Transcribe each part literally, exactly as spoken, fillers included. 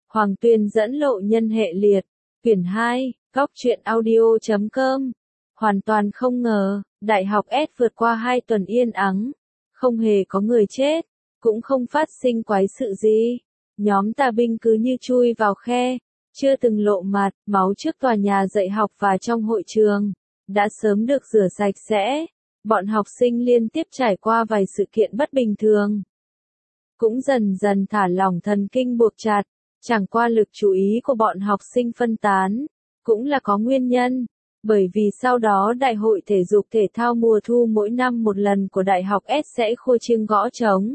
Hoàng Tuyên dẫn lộ nhân hệ liệt, quyển hai, góc truyện audio chấm com. Hoàn toàn không ngờ, Đại học S vượt qua hai tuần yên ắng, không hề có người chết, cũng không phát sinh quái sự gì. Nhóm tà binh cứ như chui vào khe, chưa từng lộ mặt, máu trước tòa nhà dạy học và trong hội trường, đã sớm được rửa sạch sẽ. Bọn học sinh liên tiếp trải qua vài sự kiện bất bình thường, cũng dần dần thả lỏng thần kinh buộc chặt. Chẳng qua lực chú ý của bọn học sinh phân tán, cũng là có nguyên nhân, bởi vì sau đó Đại hội thể dục thể thao mùa thu mỗi năm một lần của Đại học S sẽ khua chiêng gõ trống,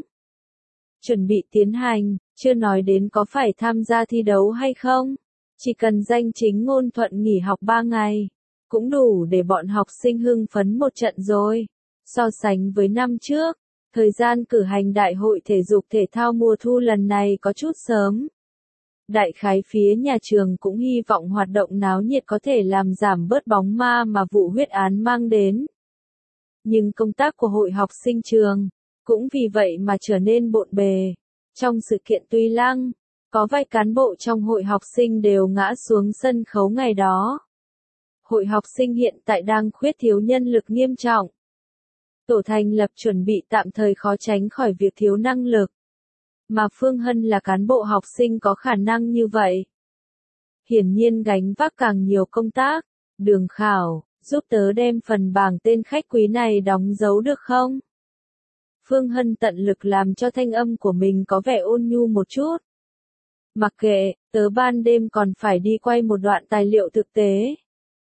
chuẩn bị tiến hành, chưa nói đến có phải tham gia thi đấu hay không, chỉ cần danh chính ngôn thuận nghỉ học ba ngày, cũng đủ để bọn học sinh hưng phấn một trận rồi. So sánh với năm trước, thời gian cử hành Đại hội thể dục thể thao mùa thu lần này có chút sớm. Đại khái phía nhà trường cũng hy vọng hoạt động náo nhiệt có thể làm giảm bớt bóng ma mà vụ huyết án mang đến. Nhưng công tác của hội học sinh trường, cũng vì vậy mà trở nên bộn bề. Trong sự kiện Tuy Lăng, có vài cán bộ trong hội học sinh đều ngã xuống sân khấu ngày đó. Hội học sinh hiện tại đang khuyết thiếu nhân lực nghiêm trọng. Tổ thành lập chuẩn bị tạm thời khó tránh khỏi việc thiếu năng lực. Mà Phương Hân là cán bộ học sinh có khả năng như vậy. Hiển nhiên gánh vác càng nhiều công tác. Đường Khảo, giúp tớ đem phần bảng tên khách quý này đóng dấu được không? Phương Hân tận lực làm cho thanh âm của mình có vẻ ôn nhu một chút. Mặc kệ, tớ ban đêm còn phải đi quay một đoạn tài liệu thực tế.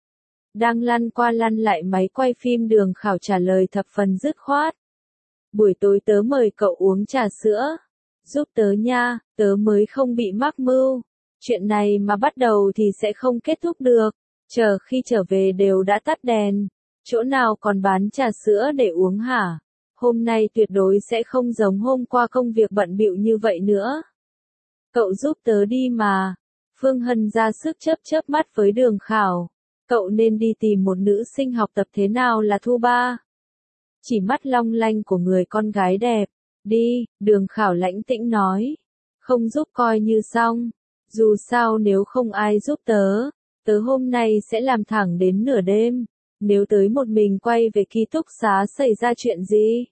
Đang lăn qua lăn lại máy quay phim Đường Khảo trả lời thập phần dứt khoát. Buổi tối tớ mời cậu uống trà sữa. Giúp tớ nha, tớ mới không bị mắc mưu. Chuyện này mà bắt đầu thì sẽ không kết thúc được. Chờ khi trở về đều đã tắt đèn. Chỗ nào còn bán trà sữa để uống hả? Hôm nay tuyệt đối sẽ không giống hôm qua công việc bận bịu như vậy nữa. Cậu giúp tớ đi mà. Phương Hân ra sức chớp chớp mắt với Đường Khảo. Cậu nên đi tìm một nữ sinh học tập thế nào là Thu Ba. Chỉ mắt long lanh của người con gái đẹp. Đi, Đường Khảo lãnh tĩnh nói. Không giúp coi như xong. Dù sao nếu không ai giúp tớ, tớ hôm nay sẽ làm thẳng đến nửa đêm. Nếu tới một mình quay về ký túc xá xảy ra chuyện gì,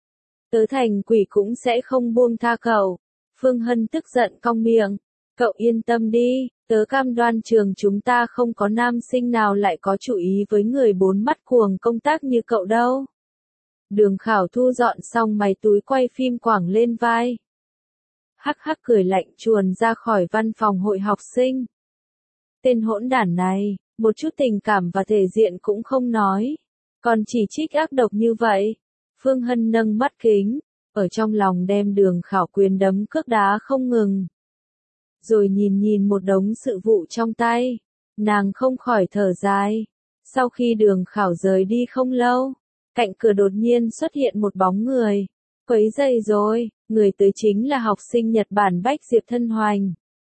tớ thành quỷ cũng sẽ không buông tha cậu. Phương Hân tức giận cong miệng. Cậu yên tâm đi, tớ cam đoan trường chúng ta không có nam sinh nào lại có chủ ý với người bốn mắt cuồng công tác như cậu đâu. Đường Khảo thu dọn xong máy túi quay phim quẳng lên vai. Hắc hắc cười lạnh chuồn ra khỏi văn phòng hội học sinh. Tên hỗn đản này, một chút tình cảm và thể diện cũng không nói. Còn chỉ trích ác độc như vậy. Phương Hân nâng mắt kính, ở trong lòng đem Đường Khảo quyền đấm cước đá không ngừng. Rồi nhìn nhìn một đống sự vụ trong tay. Nàng không khỏi thở dài. Sau khi Đường Khảo rời đi không lâu, cạnh cửa đột nhiên xuất hiện một bóng người. Quấy dày rồi, người tới chính là học sinh Nhật Bản Bách Diệp Thân Hoành.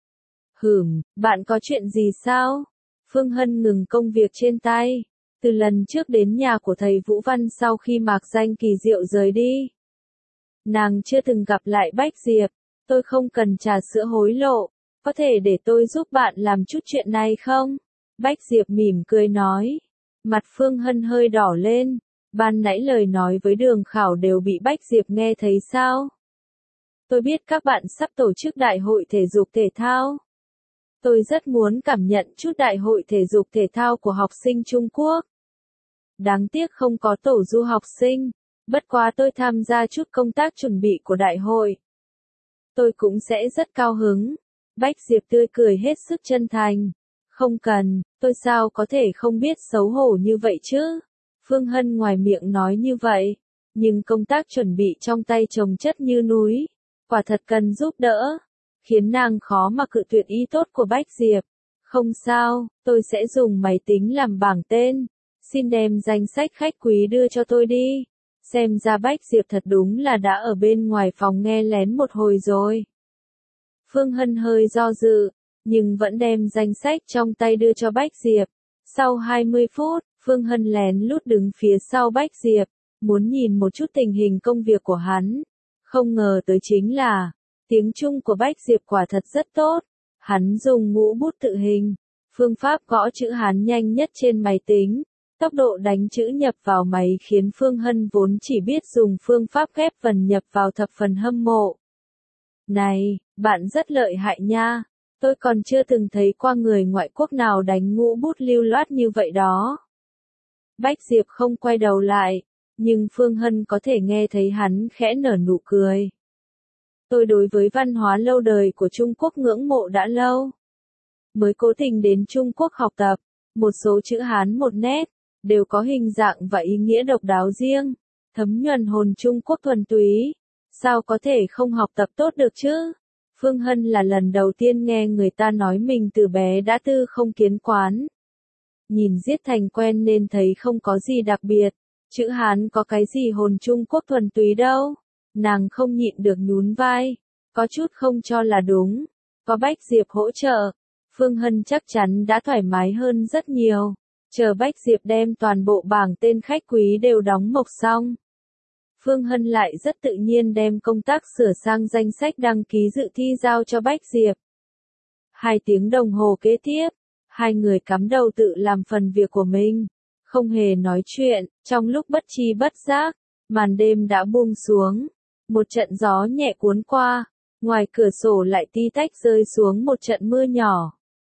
Hửm, bạn có chuyện gì sao? Phương Hân ngừng công việc trên tay. Từ lần trước đến nhà của thầy Vũ Văn sau khi Mạc Danh Kỳ Diệu rời đi, nàng chưa từng gặp lại Bách Diệp. Tôi không cần trà sữa hối lộ, có thể để tôi giúp bạn làm chút chuyện này không? Bách Diệp mỉm cười nói. Mặt Phương Hân hơi đỏ lên. Ban nãy lời nói với Đường Khảo đều bị Bách Diệp nghe thấy sao? Tôi biết các bạn sắp tổ chức đại hội thể dục thể thao. Tôi rất muốn cảm nhận chút đại hội thể dục thể thao của học sinh Trung Quốc. Đáng tiếc không có tổ du học sinh, bất quá tôi tham gia chút công tác chuẩn bị của đại hội. Tôi cũng sẽ rất cao hứng. Bách Diệp tươi cười hết sức chân thành. Không cần, tôi sao có thể không biết xấu hổ như vậy chứ? Phương Hân ngoài miệng nói như vậy, nhưng công tác chuẩn bị trong tay chồng chất như núi, quả thật cần giúp đỡ, khiến nàng khó mà cự tuyệt ý tốt của Bách Diệp. Không sao, tôi sẽ dùng máy tính làm bảng tên, xin đem danh sách khách quý đưa cho tôi đi. Xem ra Bách Diệp thật đúng là đã ở bên ngoài phòng nghe lén một hồi rồi. Phương Hân hơi do dự, nhưng vẫn đem danh sách trong tay đưa cho Bách Diệp. Sau hai mươi phút, Phương Hân lén lút đứng phía sau Bách Diệp, muốn nhìn một chút tình hình công việc của hắn. Không ngờ tới chính là, tiếng Trung của Bách Diệp quả thật rất tốt. Hắn dùng ngũ bút tự hình, phương pháp gõ chữ Hán nhanh nhất trên máy tính. Tốc độ đánh chữ nhập vào máy khiến Phương Hân vốn chỉ biết dùng phương pháp ghép vần nhập vào thập phần hâm mộ. Này, bạn rất lợi hại nha, tôi còn chưa từng thấy qua người ngoại quốc nào đánh ngũ bút lưu loát như vậy đó. Bách Diệp không quay đầu lại, nhưng Phương Hân có thể nghe thấy hắn khẽ nở nụ cười. Tôi đối với văn hóa lâu đời của Trung Quốc ngưỡng mộ đã lâu. Mới cố tình đến Trung Quốc học tập, một số chữ Hán một nét, đều có hình dạng và ý nghĩa độc đáo riêng, thấm nhuần hồn Trung Quốc thuần túy. Sao có thể không học tập tốt được chứ? Phương Hân là lần đầu tiên nghe người ta nói mình từ bé đã tư không kiến quán. Nhìn giết thành quen nên thấy không có gì đặc biệt, chữ Hán có cái gì hồn Trung Quốc thuần túy đâu. Nàng không nhịn được nhún vai, có chút không cho là đúng. Có Bách Diệp hỗ trợ, Phương Hân chắc chắn đã thoải mái hơn rất nhiều. Chờ Bách Diệp đem toàn bộ bảng tên khách quý đều đóng mộc xong. Phương Hân lại rất tự nhiên đem công tác sửa sang danh sách đăng ký dự thi giao cho Bách Diệp. Hai tiếng đồng hồ kế tiếp, hai người cắm đầu tự làm phần việc của mình, không hề nói chuyện, trong lúc bất tri bất giác, màn đêm đã buông xuống, một trận gió nhẹ cuốn qua, ngoài cửa sổ lại ti tách rơi xuống một trận mưa nhỏ.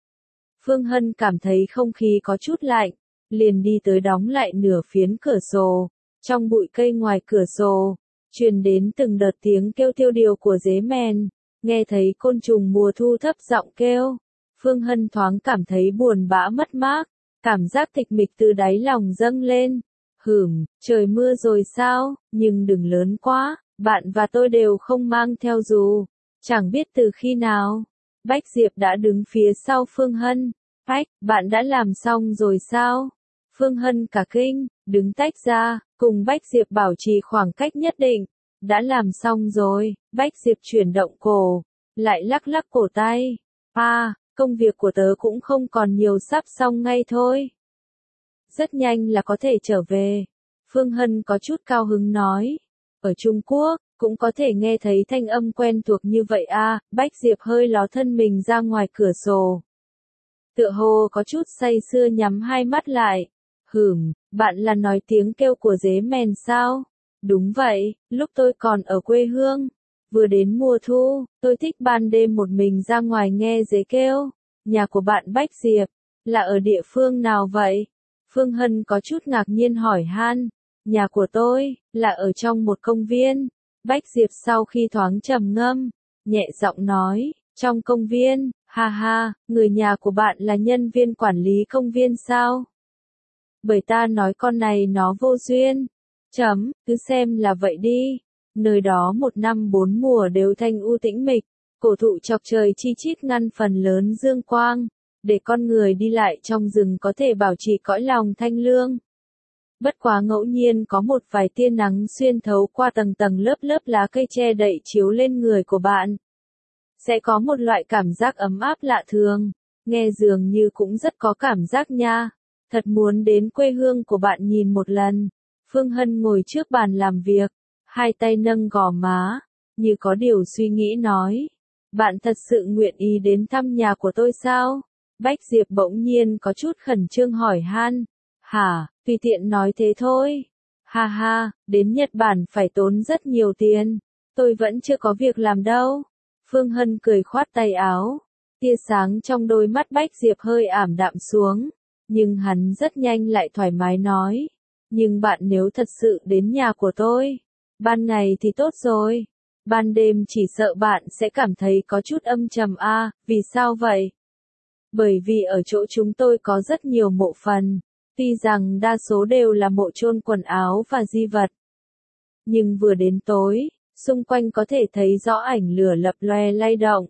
Phương Hân cảm thấy không khí có chút lạnh, liền đi tới đóng lại nửa phiến cửa sổ. Trong bụi cây ngoài cửa sổ, truyền đến từng đợt tiếng kêu tiêu điều của dế mèn, nghe thấy côn trùng mùa thu thấp giọng kêu. Phương Hân thoáng cảm thấy buồn bã mất mát, cảm giác tịch mịch từ đáy lòng dâng lên. Hửm, trời mưa rồi sao, nhưng đừng lớn quá, bạn và tôi đều không mang theo dù. Chẳng biết từ khi nào, Bách Diệp đã đứng phía sau Phương Hân. Bách, bạn đã làm xong rồi sao? Phương Hân cả kinh, đứng tách ra, cùng Bách Diệp bảo trì khoảng cách nhất định. Đã làm xong rồi, Bách Diệp chuyển động cổ, lại lắc lắc cổ tay. À, công việc của tớ cũng không còn nhiều, sắp xong ngay thôi. Rất nhanh là có thể trở về. Phương Hân có chút cao hứng nói. Ở Trung Quốc, cũng có thể nghe thấy thanh âm quen thuộc như vậy à, Bách Diệp hơi ló thân mình ra ngoài cửa sổ. Tựa hồ có chút say sưa nhắm hai mắt lại. Hửm, bạn là nói tiếng kêu của dế mèn sao? Đúng vậy, lúc tôi còn ở quê hương, vừa đến mùa thu, tôi thích ban đêm một mình ra ngoài nghe dế kêu. Nhà của bạn Bách Diệp, là ở địa phương nào vậy? Phương Hân có chút ngạc nhiên hỏi han. Nhà của tôi, là ở trong một công viên. Bách Diệp sau khi thoáng trầm ngâm, nhẹ giọng nói, trong công viên, ha ha, người nhà của bạn là nhân viên quản lý công viên sao? Bởi ta nói con này nó vô duyên. Chấm, cứ xem là vậy đi. Nơi đó một năm bốn mùa đều thanh u tĩnh mịch, cổ thụ chọc trời chi chít ngăn phần lớn dương quang, để con người đi lại trong rừng có thể bảo trì cõi lòng thanh lương. Bất quá ngẫu nhiên có một vài tia nắng xuyên thấu qua tầng tầng lớp lớp lá cây che đậy chiếu lên người của bạn. Sẽ có một loại cảm giác ấm áp lạ thường, nghe dường như cũng rất có cảm giác nha. Thật muốn đến quê hương của bạn nhìn một lần. Phương Hân ngồi trước bàn làm việc, hai tay nâng gò má, như có điều suy nghĩ nói. Bạn thật sự nguyện ý đến thăm nhà của tôi sao? Bách Diệp bỗng nhiên có chút khẩn trương hỏi han. Hả, tùy tiện nói thế thôi. Ha ha, đến Nhật Bản phải tốn rất nhiều tiền. Tôi vẫn chưa có việc làm đâu. Phương Hân cười khoát tay áo. Tia sáng trong đôi mắt Bách Diệp hơi ảm đạm xuống. Nhưng hắn rất nhanh lại thoải mái nói. Nhưng bạn nếu thật sự đến nhà của tôi, ban ngày thì tốt rồi. Ban đêm chỉ sợ bạn sẽ cảm thấy có chút âm trầm a. À, vì sao vậy? Bởi vì ở chỗ chúng tôi có rất nhiều mộ phần. Tuy rằng đa số đều là mộ chôn quần áo và di vật. Nhưng vừa đến tối, xung quanh có thể thấy rõ ảnh lửa lập loè lay động.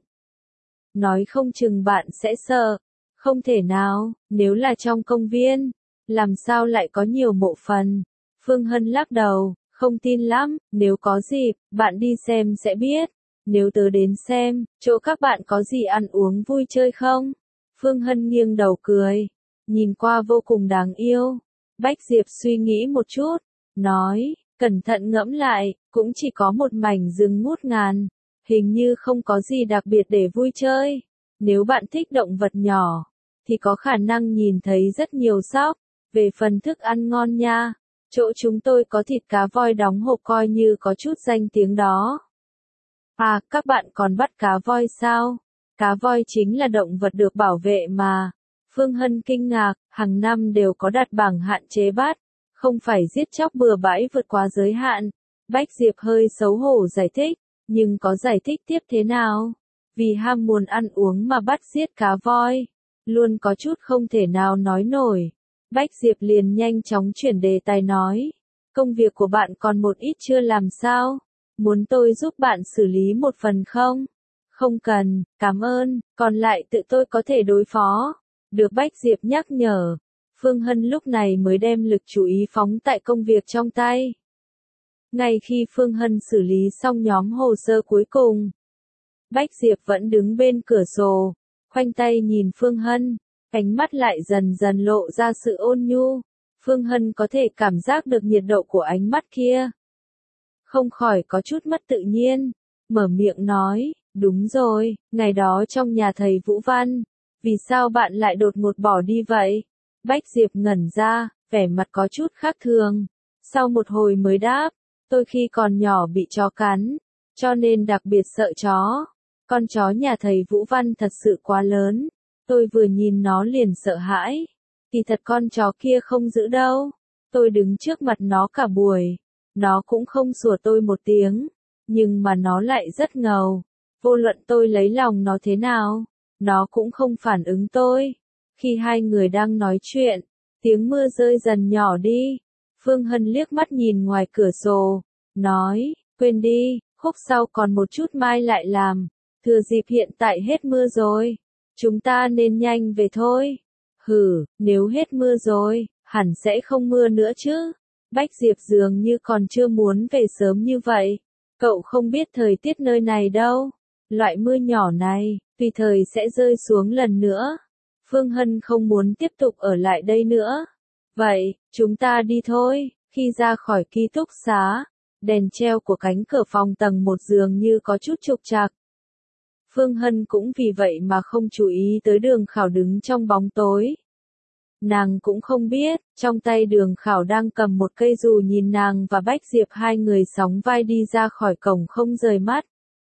Nói không chừng bạn sẽ sợ. Không thể nào, nếu là trong công viên, làm sao lại có nhiều mộ phần? Phương Hân lắc đầu, không tin lắm, nếu có dịp, bạn đi xem sẽ biết. Nếu tớ đến xem, chỗ các bạn có gì ăn uống vui chơi không? Phương Hân nghiêng đầu cười, nhìn qua vô cùng đáng yêu. Bách Diệp suy nghĩ một chút, nói, cẩn thận ngẫm lại, cũng chỉ có một mảnh rừng ngút ngàn, hình như không có gì đặc biệt để vui chơi. Nếu bạn thích động vật nhỏ, thì có khả năng nhìn thấy rất nhiều sóc. Về phần thức ăn ngon nha, chỗ chúng tôi có thịt cá voi đóng hộp coi như có chút danh tiếng đó. À, các bạn còn bắt cá voi sao? Cá voi chính là động vật được bảo vệ mà. Phương Hân kinh ngạc, hàng năm đều có đặt bảng hạn chế bắt, không phải giết chóc bừa bãi vượt quá giới hạn. Bách Diệp hơi xấu hổ giải thích, nhưng có giải thích tiếp thế nào? Vì ham muốn ăn uống mà bắt giết cá voi, luôn có chút không thể nào nói nổi. Bách Diệp liền nhanh chóng chuyển đề tài nói, công việc của bạn còn một ít chưa làm sao? Muốn tôi giúp bạn xử lý một phần không? Không cần, cảm ơn, còn lại tự tôi có thể đối phó. Được Bách Diệp nhắc nhở, Phương Hân lúc này mới đem lực chú ý phóng tại công việc trong tay. Ngay khi Phương Hân xử lý xong nhóm hồ sơ cuối cùng, Bách Diệp vẫn đứng bên cửa sổ, khoanh tay nhìn Phương Hân, ánh mắt lại dần dần lộ ra sự ôn nhu. Phương Hân có thể cảm giác được nhiệt độ của ánh mắt kia. Không khỏi có chút mất tự nhiên, mở miệng nói, đúng rồi, ngày đó trong nhà thầy Vũ Văn, vì sao bạn lại đột ngột bỏ đi vậy? Bách Diệp ngẩn ra, vẻ mặt có chút khác thường. Sau một hồi mới đáp, tôi khi còn nhỏ bị chó cắn, cho nên đặc biệt sợ chó. Con chó nhà thầy Vũ Văn thật sự quá lớn, tôi vừa nhìn nó liền sợ hãi. Kỳ thật con chó kia không giữ đâu, tôi đứng trước mặt nó cả buổi, nó cũng không sủa tôi một tiếng, nhưng mà nó lại rất ngầu. Vô luận tôi lấy lòng nó thế nào, nó cũng không phản ứng tôi. Khi hai người đang nói chuyện, tiếng mưa rơi dần nhỏ đi. Phương Hân liếc mắt nhìn ngoài cửa sổ, nói, quên đi, khúc sau còn một chút mai lại làm, thừa dịp hiện tại hết mưa rồi, chúng ta nên nhanh về thôi. Hừ, nếu hết mưa rồi, hẳn sẽ không mưa nữa chứ. Bách Diệp dường như còn chưa muốn về sớm như vậy. Cậu không biết thời tiết nơi này đâu. Loại mưa nhỏ này, tùy thời sẽ rơi xuống lần nữa. Phương Hân không muốn tiếp tục ở lại đây nữa. Vậy, chúng ta đi thôi. Khi ra khỏi ký túc xá, đèn treo của cánh cửa phòng tầng một dường như có chút trục trặc. Phương Hân cũng vì vậy mà không chú ý tới Đường Khảo đứng trong bóng tối. Nàng cũng không biết, trong tay Đường Khảo đang cầm một cây dù nhìn nàng và Bách Diệp hai người sóng vai đi ra khỏi cổng không rời mắt.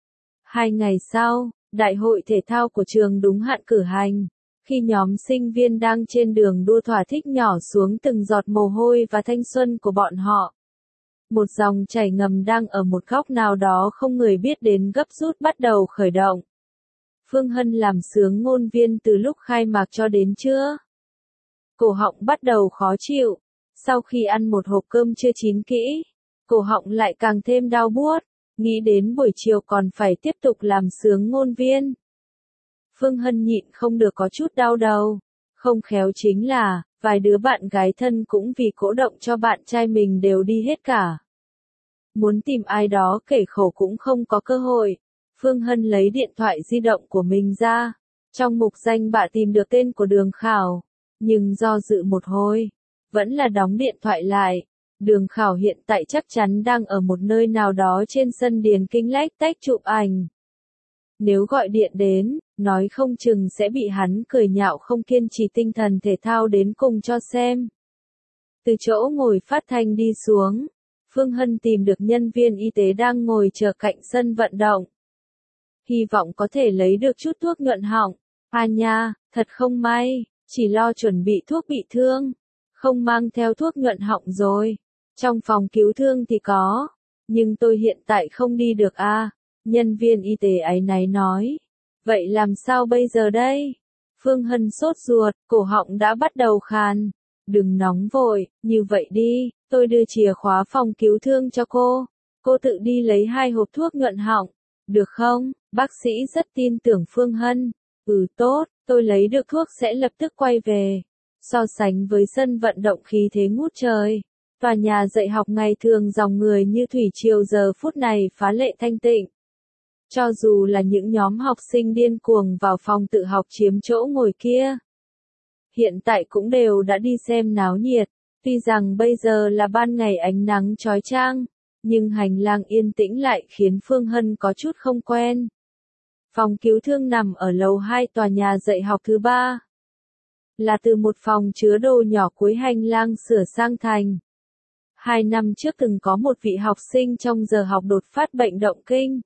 Hai ngày sau, đại hội thể thao của trường đúng hạn cử hành. Khi nhóm sinh viên đang trên đường đua thỏa thích nhỏ xuống từng giọt mồ hôi và thanh xuân của bọn họ. Một dòng chảy ngầm đang ở một góc nào đó không người biết đến gấp rút bắt đầu khởi động. Phương Hân làm sướng ngôn viên từ lúc khai mạc cho đến trưa. Cổ họng bắt đầu khó chịu. Sau khi ăn một hộp cơm chưa chín kỹ, cổ họng lại càng thêm đau buốt. Nghĩ đến buổi chiều còn phải tiếp tục làm sướng ngôn viên. Phương Hân nhịn không được có chút đau đầu. Không khéo chính là, vài đứa bạn gái thân cũng vì cổ động cho bạn trai mình đều đi hết cả. Muốn tìm ai đó kể khổ cũng không có cơ hội. Phương Hân lấy điện thoại di động của mình ra. Trong mục danh bạ tìm được tên của Đường Khảo. Nhưng do dự một hồi, vẫn là đóng điện thoại lại. Đường Khảo hiện tại chắc chắn đang ở một nơi nào đó trên sân điền kinh lách tách chụp ảnh. Nếu gọi điện đến, nói không chừng sẽ bị hắn cười nhạo không kiên trì tinh thần thể thao đến cùng cho xem. Từ chỗ ngồi phát thanh đi xuống, Phương Hân tìm được nhân viên y tế đang ngồi chờ cạnh sân vận động. Hy vọng có thể lấy được chút thuốc nhuận họng. À nha, thật không may, chỉ lo chuẩn bị thuốc bị thương, không mang theo thuốc nhuận họng rồi. Trong phòng cứu thương thì có, nhưng tôi hiện tại không đi được à, nhân viên y tế áy náy nói. Vậy làm sao bây giờ đây? Phương Hân sốt ruột, cổ họng đã bắt đầu khàn. Đừng nóng vội, như vậy đi, tôi đưa chìa khóa phòng cứu thương cho cô. Cô tự đi lấy hai hộp thuốc nhuận họng, được không? Bác sĩ rất tin tưởng Phương Hân. Ừ tốt, tôi lấy được thuốc sẽ lập tức quay về. So sánh với sân vận động khí thế ngút trời, tòa nhà dạy học ngày thường dòng người như thủy triều giờ phút này phá lệ thanh tịnh. Cho dù là những nhóm học sinh điên cuồng vào phòng tự học chiếm chỗ ngồi kia, hiện tại cũng đều đã đi xem náo nhiệt. Tuy rằng bây giờ là ban ngày ánh nắng chói chang, nhưng hành lang yên tĩnh lại khiến Phương Hân có chút không quen. Phòng cứu thương nằm ở lầu hai tòa nhà dạy học thứ ba. Là từ một phòng chứa đồ nhỏ cuối hành lang sửa sang thành. Hai năm trước từng có một vị học sinh trong giờ học đột phát bệnh động kinh.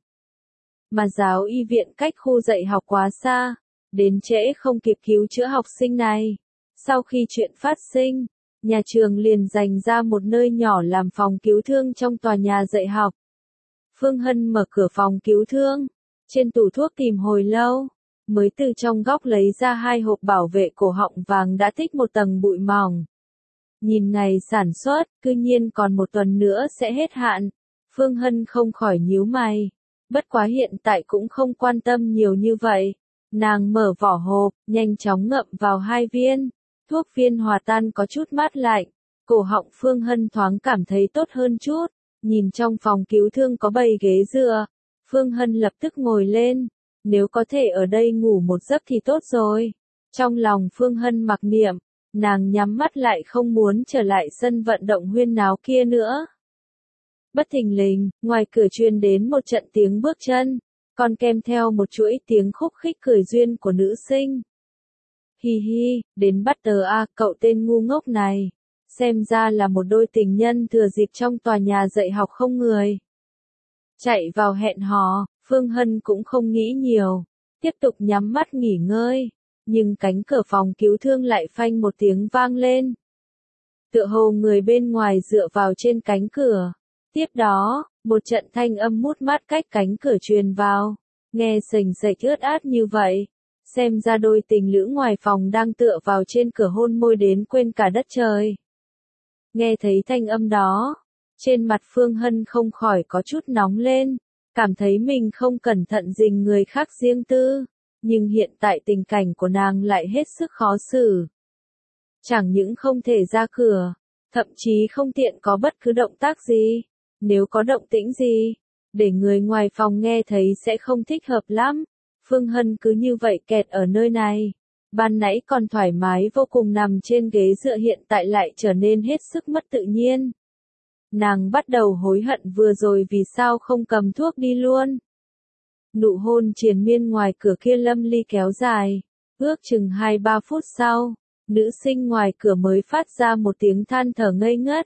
Mà giáo y viện cách khu dạy học quá xa, đến trễ không kịp cứu chữa học sinh này. Sau khi chuyện phát sinh, nhà trường liền dành ra một nơi nhỏ làm phòng cứu thương trong tòa nhà dạy học. Phương Hân mở cửa phòng cứu thương, trên tủ thuốc tìm hồi lâu, mới từ trong góc lấy ra hai hộp bảo vệ cổ họng vàng đã tích một tầng bụi mỏng. Nhìn ngày sản xuất, cư nhiên còn một tuần nữa sẽ hết hạn. Phương Hân không khỏi nhíu mày. Bất quá hiện tại cũng không quan tâm nhiều như vậy. Nàng mở vỏ hộp, nhanh chóng ngậm vào hai viên. Thuốc viên hòa tan có chút mát lạnh. Cổ họng Phương Hân thoáng cảm thấy tốt hơn chút. Nhìn trong phòng cứu thương có bầy ghế dựa. Phương Hân lập tức ngồi lên. Nếu có thể ở đây ngủ một giấc thì tốt rồi. Trong lòng Phương Hân mặc niệm. Nàng nhắm mắt lại không muốn trở lại sân vận động huyên náo kia nữa. Bất thình lình, ngoài cửa truyền đến một trận tiếng bước chân, còn kèm theo một chuỗi tiếng khúc khích cười duyên của nữ sinh. Hi hi, đến bắt tờ a, cậu tên ngu ngốc này. Xem ra là một đôi tình nhân thừa dịp trong tòa nhà dạy học không người. Chạy vào hẹn hò, Phương Hân cũng không nghĩ nhiều, tiếp tục nhắm mắt nghỉ ngơi. Nhưng cánh cửa phòng cứu thương lại phanh một tiếng vang lên. Tựa hồ người bên ngoài dựa vào trên cánh cửa. Tiếp đó, một trận thanh âm mút mát cách cánh cửa truyền vào. Nghe sềnh sệch ướt át như vậy. Xem ra đôi tình lữ ngoài phòng đang tựa vào trên cửa hôn môi đến quên cả đất trời. Nghe thấy thanh âm đó, trên mặt Phương Hân không khỏi có chút nóng lên. Cảm thấy mình không cẩn thận dình người khác riêng tư. Nhưng hiện tại tình cảnh của nàng lại hết sức khó xử. Chẳng những không thể ra cửa, thậm chí không tiện có bất cứ động tác gì. Nếu có động tĩnh gì, để người ngoài phòng nghe thấy sẽ không thích hợp lắm. Phương Hân cứ như vậy kẹt ở nơi này. Ban nãy còn thoải mái vô cùng nằm trên ghế dựa hiện tại lại trở nên hết sức mất tự nhiên. Nàng bắt đầu hối hận vừa rồi vì sao không cầm thuốc đi luôn. Nụ hôn triền miên ngoài cửa kia lâm ly kéo dài, ước chừng hai ba phút sau, nữ sinh ngoài cửa mới phát ra một tiếng than thở ngây ngất.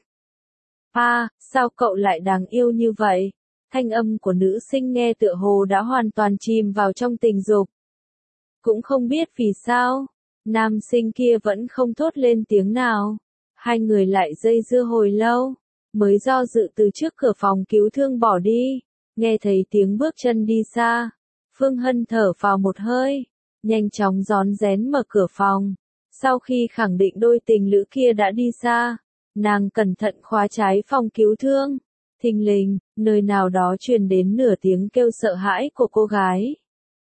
À, sao cậu lại đáng yêu như vậy? Thanh âm của nữ sinh nghe tựa hồ đã hoàn toàn chìm vào trong tình dục. Cũng không biết vì sao, nam sinh kia vẫn không thốt lên tiếng nào. Hai người lại dây dưa hồi lâu, mới do dự từ trước cửa phòng cứu thương bỏ đi. Nghe thấy tiếng bước chân đi xa, Phương Hân thở phào một hơi, nhanh chóng rón rén mở cửa phòng. Sau khi khẳng định đôi tình lữ kia đã đi xa, nàng cẩn thận khóa trái phòng cứu thương. Thình lình, nơi nào đó truyền đến nửa tiếng kêu sợ hãi của cô gái.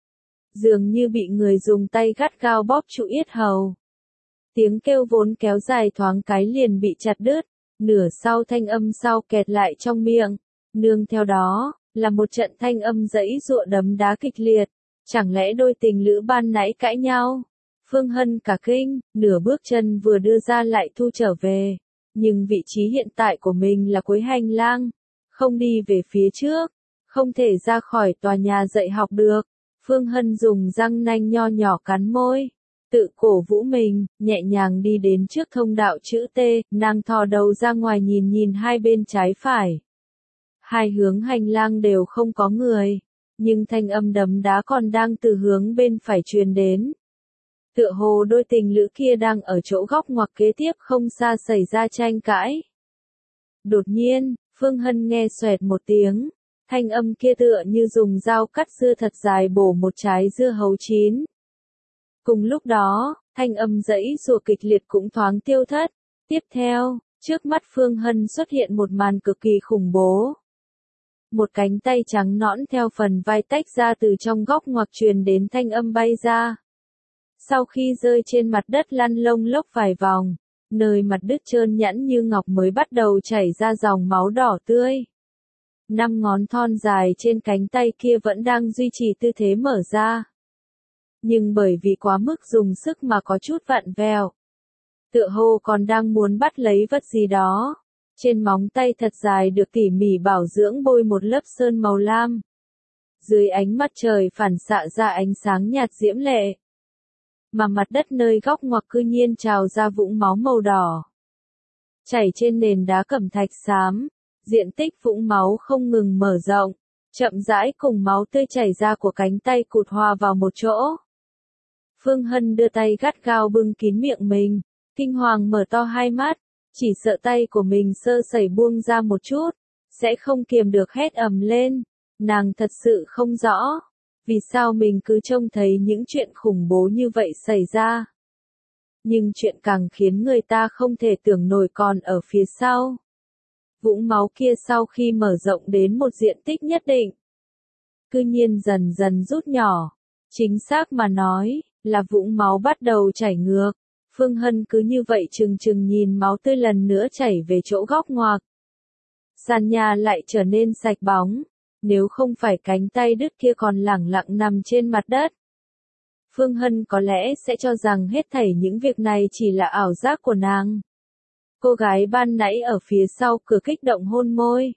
Dường như bị người dùng tay gắt gao bóp trụ yết hầu. Tiếng kêu vốn kéo dài thoáng cái liền bị chặt đứt, nửa sau thanh âm sau kẹt lại trong miệng. Nương theo đó, là một trận thanh âm dãy giụa đấm đá kịch liệt. Chẳng lẽ đôi tình lữ ban nãy cãi nhau? Phương Hân cả kinh, nửa bước chân vừa đưa ra lại thu trở về. Nhưng vị trí hiện tại của mình là cuối hành lang, không đi về phía trước, không thể ra khỏi tòa nhà dạy học được. Phương Hân dùng răng nanh nho nhỏ cắn môi, tự cổ vũ mình, nhẹ nhàng đi đến trước thông đạo chữ T, nàng thò đầu ra ngoài nhìn nhìn hai bên trái phải. Hai hướng hành lang đều không có người, nhưng thanh âm đấm đá còn đang từ hướng bên phải truyền đến. Tựa hồ đôi tình lữ kia đang ở chỗ góc ngoặc kế tiếp không xa xảy ra tranh cãi. Đột nhiên, Phương Hân nghe xoẹt một tiếng, thanh âm kia tựa như dùng dao cắt dưa thật dài bổ một trái dưa hấu chín. Cùng lúc đó, thanh âm dãy giụa kịch liệt cũng thoáng tiêu thất. Tiếp theo, trước mắt Phương Hân xuất hiện một màn cực kỳ khủng bố. Một cánh tay trắng nõn theo phần vai tách ra từ trong góc ngoặc truyền đến thanh âm bay ra. Sau khi rơi trên mặt đất lăn lông lốc vài vòng, nơi mặt đứt trơn nhẵn như ngọc mới bắt đầu chảy ra dòng máu đỏ tươi. Năm ngón thon dài trên cánh tay kia vẫn đang duy trì tư thế mở ra. Nhưng bởi vì quá mức dùng sức mà có chút vặn vẹo. Tựa hồ còn đang muốn bắt lấy vật gì đó. Trên móng tay thật dài được tỉ mỉ bảo dưỡng bôi một lớp sơn màu lam. dưới ánh mặt trời phản xạ ra ánh sáng nhạt diễm lệ. Mà mặt đất nơi góc ngoặc cư nhiên trào ra vũng máu màu đỏ. Chảy trên nền đá cẩm thạch xám, diện tích vũng máu không ngừng mở rộng, chậm rãi cùng máu tươi chảy ra của cánh tay cụt hòa vào một chỗ. Phương Hân đưa tay gắt gao bưng kín miệng mình, kinh hoàng mở to hai mắt, chỉ sợ tay của mình sơ sẩy buông ra một chút, sẽ không kiềm được hét ầm lên. Nàng thật sự không rõ, vì sao mình cứ trông thấy những chuyện khủng bố như vậy xảy ra. Nhưng chuyện càng khiến người ta không thể tưởng nổi còn ở phía sau. Vũng máu kia sau khi mở rộng đến một diện tích nhất định, cư nhiên dần dần rút nhỏ. Chính xác mà nói, là vũng máu bắt đầu chảy ngược. Phương Hân cứ như vậy chừng chừng nhìn máu tươi lần nữa chảy về chỗ góc ngoặc. Sàn nhà lại trở nên sạch bóng, nếu không phải cánh tay đứt kia còn lẳng lặng nằm trên mặt đất. Phương Hân có lẽ sẽ cho rằng hết thảy những việc này chỉ là ảo giác của nàng. Cô gái ban nãy ở phía sau cửa kích động hôn môi.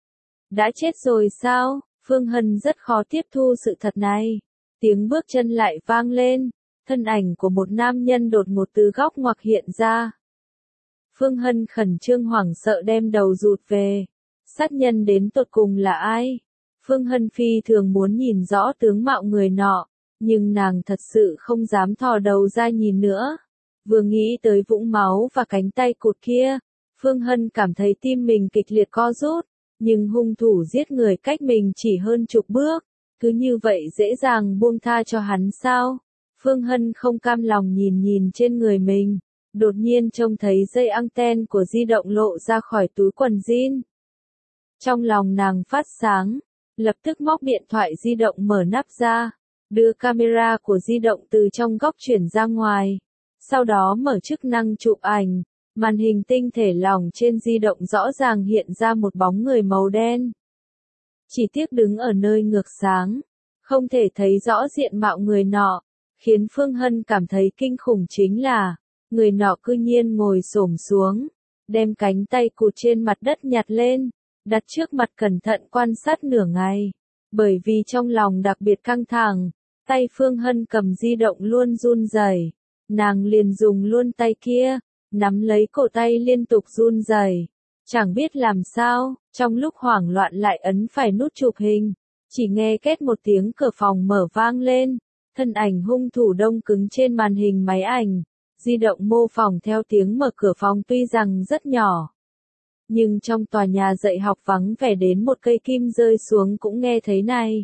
Đã chết rồi sao? Phương Hân rất khó tiếp thu sự thật này. Tiếng bước chân lại vang lên, thân ảnh của một nam nhân đột ngột từ góc ngoặc hiện ra. Phương Hân khẩn trương hoảng sợ đem đầu rụt về. Sát nhân đến tột cùng là ai? Phương Hân phi thường muốn nhìn rõ tướng mạo người nọ, nhưng nàng thật sự không dám thò đầu ra nhìn nữa. Vừa nghĩ tới vũng máu và cánh tay cụt kia, Phương Hân cảm thấy tim mình kịch liệt co rút, nhưng hung thủ giết người cách mình chỉ hơn chục bước, cứ như vậy dễ dàng buông tha cho hắn sao? Phương Hân không cam lòng nhìn nhìn trên người mình, đột nhiên trông thấy dây anten của di động lộ ra khỏi túi quần jean. Trong lòng nàng phát sáng, lập tức móc điện thoại di động mở nắp ra, đưa camera của di động từ trong góc chuyển ra ngoài, sau đó mở chức năng chụp ảnh, màn hình tinh thể lỏng trên di động rõ ràng hiện ra một bóng người màu đen. Chỉ tiếc đứng ở nơi ngược sáng, không thể thấy rõ diện mạo người nọ, khiến Phương Hân cảm thấy kinh khủng chính là, người nọ cư nhiên ngồi xổm xuống, đem cánh tay cụt trên mặt đất nhặt lên, đặt trước mặt cẩn thận quan sát nửa ngày. Bởi vì trong lòng đặc biệt căng thẳng, tay Phương Hân cầm di động luôn run rẩy, nàng liền dùng luôn tay kia, nắm lấy cổ tay liên tục run rẩy. Chẳng biết làm sao, trong lúc hoảng loạn lại ấn phải nút chụp hình, chỉ nghe két một tiếng cửa phòng mở vang lên, thân ảnh hung thủ đông cứng trên màn hình máy ảnh, di động mô phỏng theo tiếng mở cửa phòng tuy rằng rất nhỏ. Nhưng trong tòa nhà dạy học vắng vẻ đến một cây kim rơi xuống cũng nghe thấy này.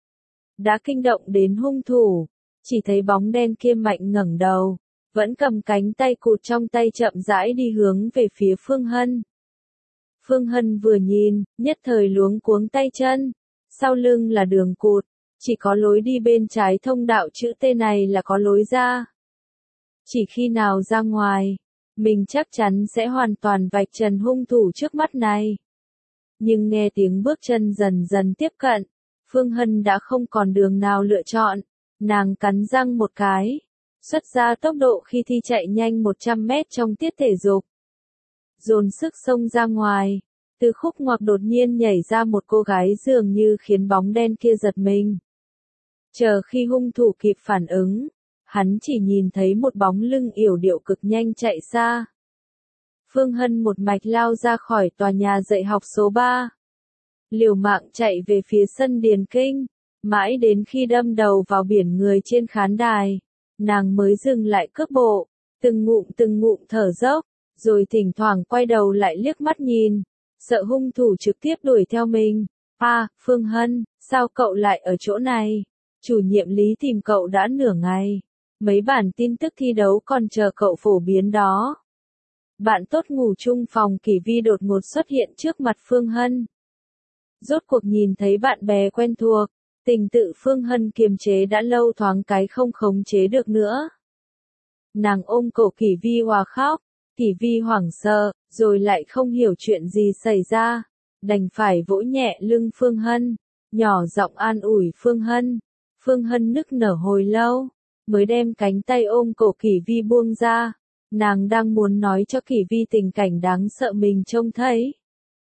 Đã kinh động đến hung thủ, chỉ thấy bóng đen kia mạnh ngẩng đầu, vẫn cầm cánh tay cụt trong tay chậm rãi đi hướng về phía Phương Hân. Phương Hân vừa nhìn, nhất thời luống cuống tay chân, sau lưng là đường cụt, chỉ có lối đi bên trái thông đạo chữ T này là có lối ra. Chỉ khi nào ra ngoài, mình chắc chắn sẽ hoàn toàn vạch trần hung thủ trước mắt này. Nhưng nghe tiếng bước chân dần dần tiếp cận, Phương Hân đã không còn đường nào lựa chọn, nàng cắn răng một cái, xuất ra tốc độ khi thi chạy nhanh một trăm mét trong tiết thể dục. Dồn sức xông ra ngoài, từ khúc ngoặc đột nhiên nhảy ra một cô gái dường như khiến bóng đen kia giật mình. Chờ khi hung thủ kịp phản ứng, hắn chỉ nhìn thấy một bóng lưng yểu điệu cực nhanh chạy xa. Phương Hân một mạch lao ra khỏi tòa nhà dạy học số ba. Liều mạng chạy về phía sân điền kinh, mãi đến khi đâm đầu vào biển người trên khán đài, nàng mới dừng lại cước bộ, từng ngụm từng ngụm thở dốc, rồi thỉnh thoảng quay đầu lại liếc mắt nhìn, sợ hung thủ trực tiếp đuổi theo mình. À, Phương Hân, sao cậu lại ở chỗ này? Chủ nhiệm Lý tìm cậu đã nửa ngày. Mấy bản tin tức thi đấu còn chờ cậu phổ biến đó. Bạn tốt ngủ chung phòng Kỷ Vi đột ngột xuất hiện trước mặt Phương Hân. Rốt cuộc nhìn thấy bạn bè quen thuộc, tình tự Phương Hân kiềm chế đã lâu thoáng cái không khống chế được nữa. Nàng ôm cổ Kỷ Vi hòa khóc, Kỷ Vi hoảng sợ, rồi lại không hiểu chuyện gì xảy ra, đành phải vỗ nhẹ lưng Phương Hân, nhỏ giọng an ủi Phương Hân. Phương Hân nức nở hồi lâu, mới đem cánh tay ôm cổ Kỷ Vi buông ra, nàng đang muốn nói cho Kỷ Vi tình cảnh đáng sợ mình trông thấy.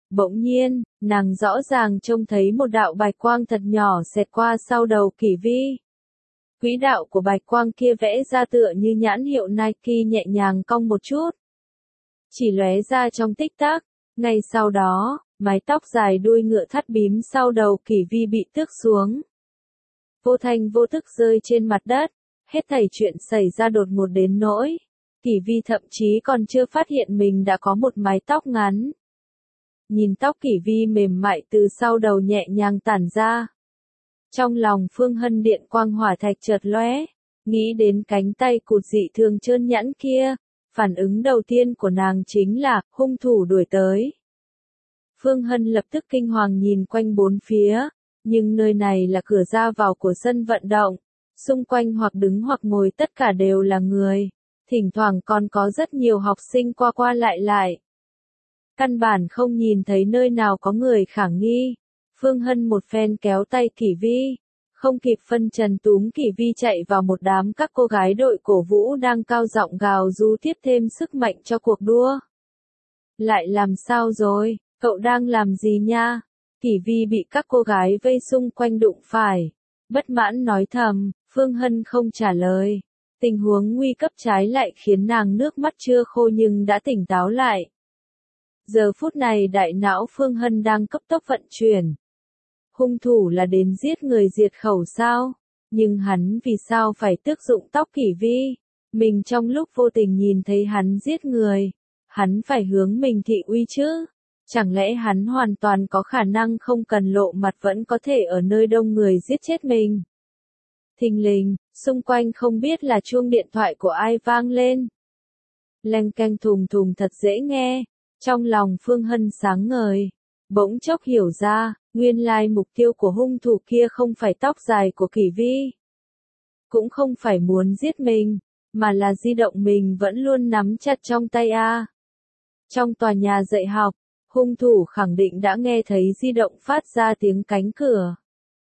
Bỗng nhiên, nàng rõ ràng trông thấy một đạo bạch quang thật nhỏ xẹt qua sau đầu Kỷ Vi. Quỹ đạo của bạch quang kia vẽ ra tựa như nhãn hiệu Nike nhẹ nhàng cong một chút. Chỉ lóe ra trong tích tắc, ngay sau đó, mái tóc dài đuôi ngựa thắt bím sau đầu Kỷ Vi bị tước xuống. Vô thanh vô tức rơi trên mặt đất, hết thảy chuyện xảy ra đột ngột đến nỗi. Kỷ Vi thậm chí còn chưa phát hiện mình đã có một mái tóc ngắn. Nhìn tóc Kỷ Vi mềm mại từ sau đầu nhẹ nhàng tản ra. Trong lòng Phương Hân điện quang hỏa thạch chợt lóe, nghĩ đến cánh tay cụt dị thường trơn nhẵn kia, phản ứng đầu tiên của nàng chính là hung thủ đuổi tới. Phương Hân lập tức kinh hoàng nhìn quanh bốn phía, nhưng nơi này là cửa ra vào của sân vận động, xung quanh hoặc đứng hoặc ngồi tất cả đều là người, thỉnh thoảng còn có rất nhiều học sinh qua qua lại lại. Căn bản không nhìn thấy nơi nào có người khả nghi. Phương Hân một phen kéo tay Kỷ Vi, không kịp phân trần túm Kỷ Vi chạy vào một đám các cô gái đội cổ vũ đang cao giọng gào rú tiếp thêm sức mạnh cho cuộc đua. Lại làm sao rồi, cậu đang làm gì nha? Kỷ Vi bị các cô gái vây xung quanh đụng phải, bất mãn nói thầm. Phương Hân không trả lời. Tình huống nguy cấp trái lại khiến nàng nước mắt chưa khô nhưng đã tỉnh táo lại. Giờ phút này đại não Phương Hân đang cấp tốc vận chuyển. Hung thủ là đến giết người diệt khẩu sao? Nhưng hắn vì sao phải tước dụng tóc Kỷ Vi? Mình trong lúc vô tình nhìn thấy hắn giết người, hắn phải hướng mình thị uy chứ? Chẳng lẽ hắn hoàn toàn có khả năng không cần lộ mặt vẫn có thể ở nơi đông người giết chết mình? Thình lình, xung quanh không biết là chuông điện thoại của ai vang lên. Leng keng thùng thùng thật dễ nghe, trong lòng Phương Hân sáng ngời, bỗng chốc hiểu ra, nguyên lai mục tiêu của hung thủ kia không phải tóc dài của Kỷ Vi. Cũng không phải muốn giết mình, mà là di động mình vẫn luôn nắm chặt trong tay a. Trong tòa nhà dạy học, hung thủ khẳng định đã nghe thấy di động phát ra tiếng cánh cửa.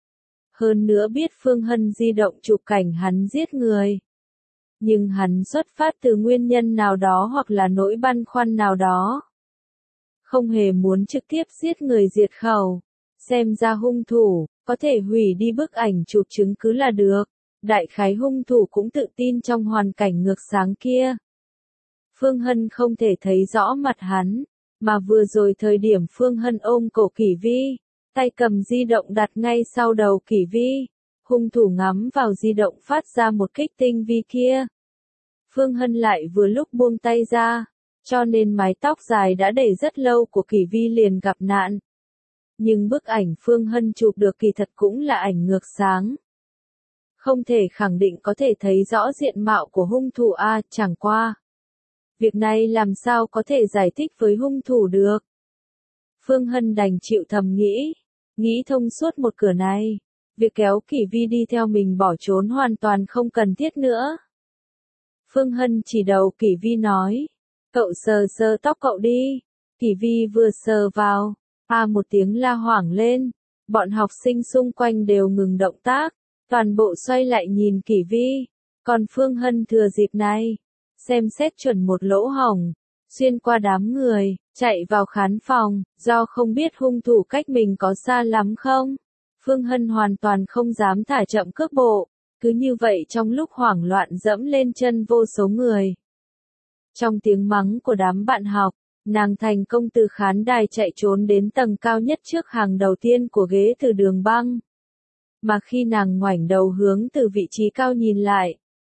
Hơn nữa biết Phương Hân di động chụp cảnh hắn giết người. Nhưng hắn xuất phát từ nguyên nhân nào đó hoặc là nỗi băn khoăn nào đó. Không hề muốn trực tiếp giết người diệt khẩu. Xem ra hung thủ, có thể hủy đi bức ảnh chụp chứng cứ là được. Đại khái hung thủ cũng tự tin trong hoàn cảnh ngược sáng kia. Phương Hân không thể thấy rõ mặt hắn, mà vừa rồi thời điểm Phương Hân ôm cổ Kỷ Vi, tay cầm di động đặt ngay sau đầu Kỷ Vi, hung thủ ngắm vào di động phát ra một kích tinh vi kia. Phương Hân lại vừa lúc buông tay ra, cho nên mái tóc dài đã để rất lâu của Kỷ Vi liền gặp nạn. Nhưng bức ảnh Phương Hân chụp được kỳ thật cũng là ảnh ngược sáng. Không thể khẳng định có thể thấy rõ diện mạo của hung thủ a, chẳng qua. Việc này làm sao có thể giải thích với hung thủ được? Phương Hân đành chịu thầm nghĩ, nghĩ thông suốt một cửa này. Việc kéo Kỷ Vi đi theo mình bỏ trốn hoàn toàn không cần thiết nữa. Phương Hân chỉ đầu Kỷ Vi nói, cậu sờ sờ tóc cậu đi. Kỷ Vi vừa sờ vào, a một tiếng la hoảng lên. Bọn học sinh xung quanh đều ngừng động tác, toàn bộ xoay lại nhìn Kỷ Vi. Còn Phương Hân thừa dịp này, xem xét chuẩn một lỗ hổng, xuyên qua đám người, chạy vào khán phòng, do không biết hung thủ cách mình có xa lắm không. Phương Hân hoàn toàn không dám thả chậm cước bộ, cứ như vậy trong lúc hoảng loạn dẫm lên chân vô số người. Trong tiếng mắng của đám bạn học, nàng thành công từ khán đài chạy trốn đến tầng cao nhất trước hàng đầu tiên của ghế từ đường băng. Mà khi nàng ngoảnh đầu hướng từ vị trí cao nhìn lại,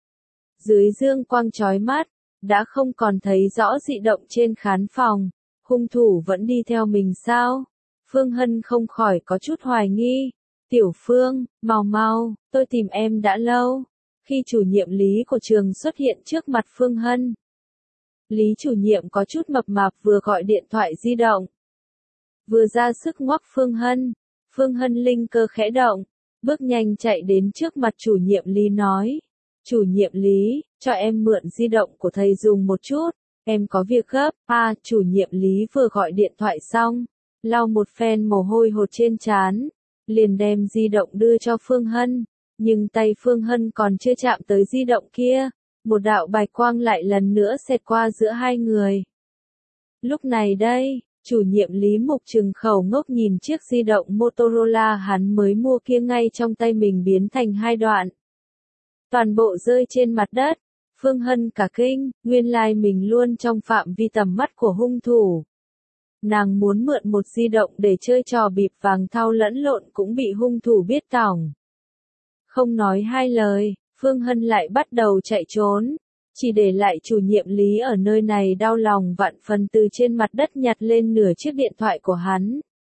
dưới dương quang chói mắt, đã không còn thấy rõ dị động trên khán phòng. Hung thủ vẫn đi theo mình sao? Phương Hân không khỏi có chút hoài nghi. Tiểu Phương, mau mau, tôi tìm em đã lâu. Khi chủ nhiệm Lý của trường xuất hiện trước mặt Phương Hân, Lý chủ nhiệm có chút mập mạp vừa gọi điện thoại di động, vừa ra sức ngoắc Phương Hân. Phương Hân linh cơ khẽ động, bước nhanh chạy đến trước mặt chủ nhiệm Lý nói, chủ nhiệm Lý, cho em mượn di động của thầy dùng một chút, em có việc gấp. À, chủ nhiệm Lý vừa gọi điện thoại xong, lau một phen mồ hôi hột trên trán, liền đem di động đưa cho Phương Hân, nhưng tay Phương Hân còn chưa chạm tới di động kia, một đạo bạch quang lại lần nữa xẹt qua giữa hai người. Lúc này đây, Chủ nhiệm Lý Mục trừng khẩu ngốc nhìn chiếc di động Motorola hắn mới mua kia ngay trong tay mình biến thành hai đoạn. Toàn bộ rơi trên mặt đất. Phương Hân cả kinh, nguyên lai mình luôn trong phạm vi tầm mắt của hung thủ. Nàng muốn mượn một di động để chơi trò bịp vàng thau lẫn lộn cũng bị hung thủ biết tỏng. Không nói hai lời, Phương Hân lại bắt đầu chạy trốn, chỉ để lại chủ nhiệm Lý ở nơi này đau lòng vạn phần từ trên mặt đất nhặt lên nửa chiếc điện thoại của hắn.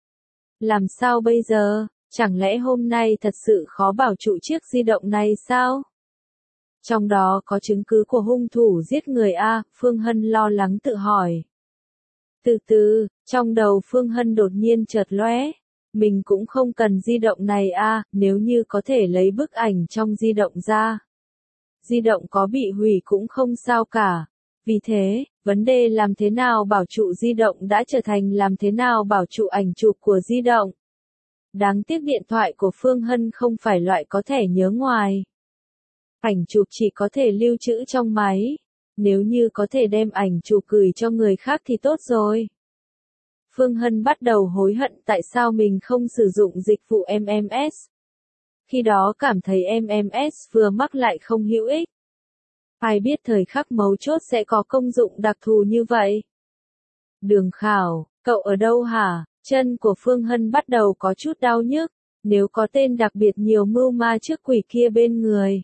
Làm sao bây giờ, chẳng lẽ hôm nay thật sự khó bảo trụ chiếc di động này sao? Trong đó có chứng cứ của hung thủ giết người a, Phương Hân lo lắng tự hỏi. Từ từ, trong đầu Phương Hân đột nhiên chợt lóe, mình cũng không cần di động này a, nếu như có thể lấy bức ảnh trong di động ra. Di động có bị hủy cũng không sao cả. Vì thế, vấn đề làm thế nào bảo trụ di động đã trở thành làm thế nào bảo trụ ảnh chụp của di động. Đáng tiếc điện thoại của Phương Hân không phải loại có thẻ nhớ ngoài. Ảnh chụp chỉ có thể lưu trữ trong máy. Nếu như có thể đem ảnh chụp gửi cho người khác thì tốt rồi. Phương Hân bắt đầu hối hận tại sao mình không sử dụng dịch vụ em em ét. Khi đó cảm thấy em em ét vừa mắc lại không hữu ích. Ai biết thời khắc mấu chốt sẽ có công dụng đặc thù như vậy. Đường Khảo, cậu ở đâu hả? Chân của Phương Hân bắt đầu có chút đau nhức, nếu có tên đặc biệt nhiều mưu ma trước quỷ kia bên người.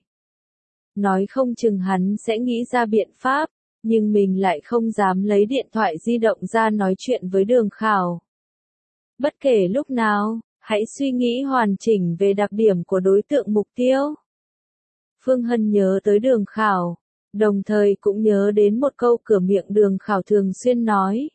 Nói không chừng hắn sẽ nghĩ ra biện pháp, nhưng mình lại không dám lấy điện thoại di động ra nói chuyện với Đường Khảo. Bất kể lúc nào, hãy suy nghĩ hoàn chỉnh về đặc điểm của đối tượng mục tiêu. Phương Hân nhớ tới Đường Khảo, đồng thời cũng nhớ đến một câu cửa miệng Đường Khảo thường xuyên nói.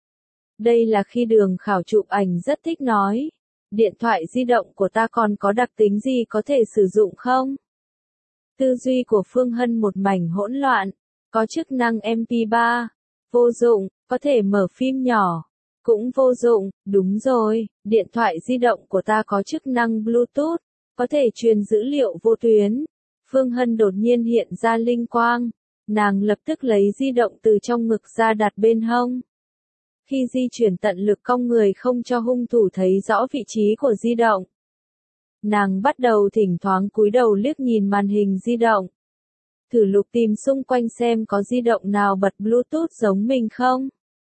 Đây là khi Đường Khảo chụp ảnh rất thích nói, điện thoại di động của ta còn có đặc tính gì có thể sử dụng không? Tư duy của Phương Hân một mảnh hỗn loạn, có chức năng em pê ba, vô dụng, có thể mở phim nhỏ, cũng vô dụng, đúng rồi, điện thoại di động của ta có chức năng Bluetooth, có thể truyền dữ liệu vô tuyến. Phương Hân đột nhiên hiện ra linh quang, nàng lập tức lấy di động từ trong ngực ra đặt bên hông. Khi di chuyển tận lực cong người không cho hung thủ thấy rõ vị trí của di động. Nàng bắt đầu thỉnh thoảng cúi đầu liếc nhìn màn hình di động. Thử lục tìm xung quanh xem có di động nào bật Bluetooth giống mình không.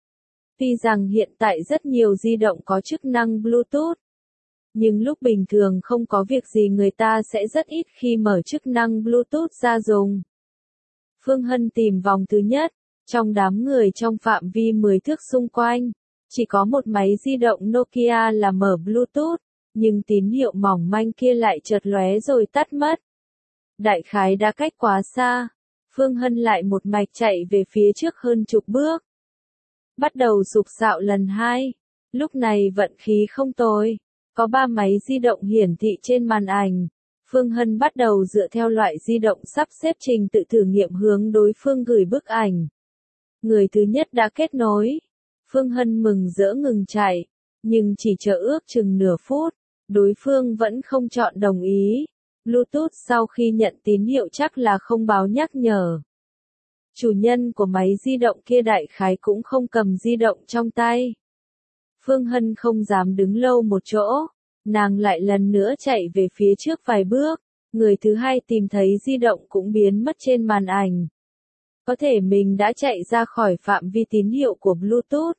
Tuy rằng hiện tại rất nhiều di động có chức năng Bluetooth. Nhưng lúc bình thường không có việc gì người ta sẽ rất ít khi mở chức năng Bluetooth ra dùng. Phương Hân tìm vòng thứ nhất, trong đám người trong phạm vi mười thước xung quanh, chỉ có một máy di động Nokia là mở Bluetooth, nhưng tín hiệu mỏng manh kia lại chợt lóe rồi tắt mất. Đại khái đã cách quá xa, Phương Hân lại một mạch chạy về phía trước hơn chục bước. Bắt đầu sục sạo lần hai, lúc này vận khí không tồi, có ba máy di động hiển thị trên màn ảnh. Phương Hân bắt đầu dựa theo loại di động sắp xếp trình tự thử nghiệm hướng đối phương gửi bức ảnh. Người thứ nhất đã kết nối. Phương Hân mừng rỡ ngừng chạy, nhưng chỉ chờ ước chừng nửa phút, đối phương vẫn không chọn đồng ý. Bluetooth sau khi nhận tín hiệu chắc là không báo nhắc nhở. Chủ nhân của máy di động kia đại khái cũng không cầm di động trong tay. Phương Hân không dám đứng lâu một chỗ, nàng lại lần nữa chạy về phía trước vài bước, người thứ hai tìm thấy di động cũng biến mất trên màn ảnh. Có thể mình đã chạy ra khỏi phạm vi tín hiệu của Bluetooth.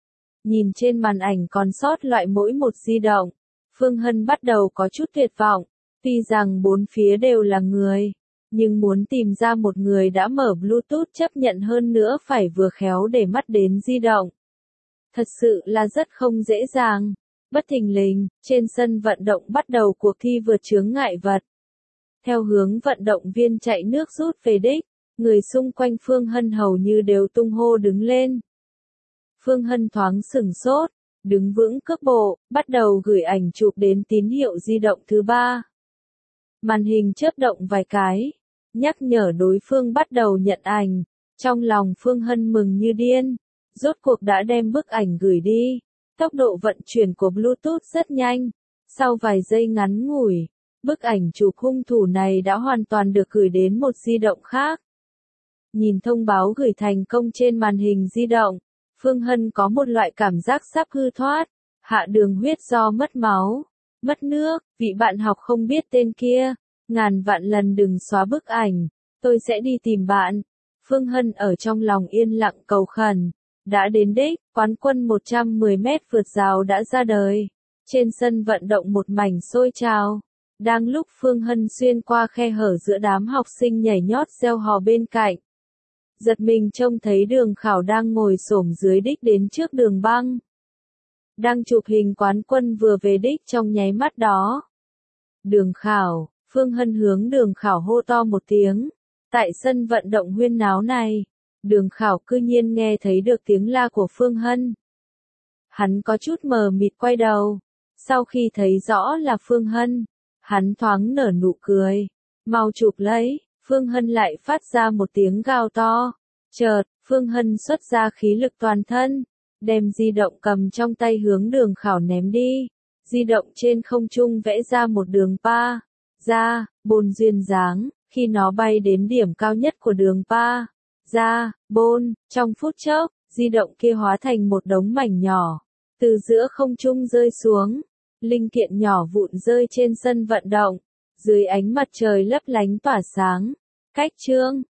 Nhìn trên màn ảnh còn sót lại mỗi một di động, Phương Hân bắt đầu có chút tuyệt vọng, tuy rằng bốn phía đều là người, nhưng muốn tìm ra một người đã mở Bluetooth chấp nhận hơn nữa phải vừa khéo để mắt đến di động. Thật sự là rất không dễ dàng. Bất thình lình, trên sân vận động bắt đầu cuộc thi vượt chướng ngại vật. Theo hướng vận động viên chạy nước rút về đích, người xung quanh Phương Hân hầu như đều tung hô đứng lên. Phương Hân thoáng sửng sốt, đứng vững cước bộ, bắt đầu gửi ảnh chụp đến tín hiệu di động thứ ba. Màn hình chớp động vài cái, nhắc nhở đối phương bắt đầu nhận ảnh. Trong lòng Phương Hân mừng như điên, rốt cuộc đã đem bức ảnh gửi đi. Tốc độ vận chuyển của Bluetooth rất nhanh. Sau vài giây ngắn ngủi, bức ảnh chụp hung thủ này đã hoàn toàn được gửi đến một di động khác. Nhìn thông báo gửi thành công trên màn hình di động, Phương Hân có một loại cảm giác sắp hư thoát, hạ đường huyết do mất máu, mất nước, vị bạn học không biết tên kia, ngàn vạn lần đừng xóa bức ảnh, tôi sẽ đi tìm bạn. Phương Hân ở trong lòng yên lặng cầu khẩn, đã đến đích, quán quân một trăm mười mét vượt rào đã ra đời. Trên sân vận động một mảnh sôi trào. Đang lúc Phương Hân xuyên qua khe hở giữa đám học sinh nhảy nhót reo hò bên cạnh. Giật mình trông thấy Đường Khảo đang ngồi xổm dưới đích đến trước đường băng. Đang chụp hình quán quân vừa về đích trong nháy mắt đó. Đường Khảo, Phương Hân hướng Đường Khảo hô to một tiếng. Tại sân vận động huyên náo này, Đường Khảo cư nhiên nghe thấy được tiếng la của Phương Hân. Hắn có chút mờ mịt quay đầu. Sau khi thấy rõ là Phương Hân, hắn thoáng nở nụ cười. Mau chụp lấy, Phương Hân lại phát ra một tiếng gào to. Chợt, Phương Hân xuất ra khí lực toàn thân, đem di động cầm trong tay hướng Đường Khảo ném đi. Di động trên không trung vẽ ra một đường pa, ra, bôn duyên dáng, khi nó bay đến điểm cao nhất của đường pa, ra, bôn, trong phút chốc, di động kia hóa thành một đống mảnh nhỏ, từ giữa không trung rơi xuống. Linh kiện nhỏ vụn rơi trên sân vận động, dưới ánh mặt trời lấp lánh tỏa sáng. Cách chương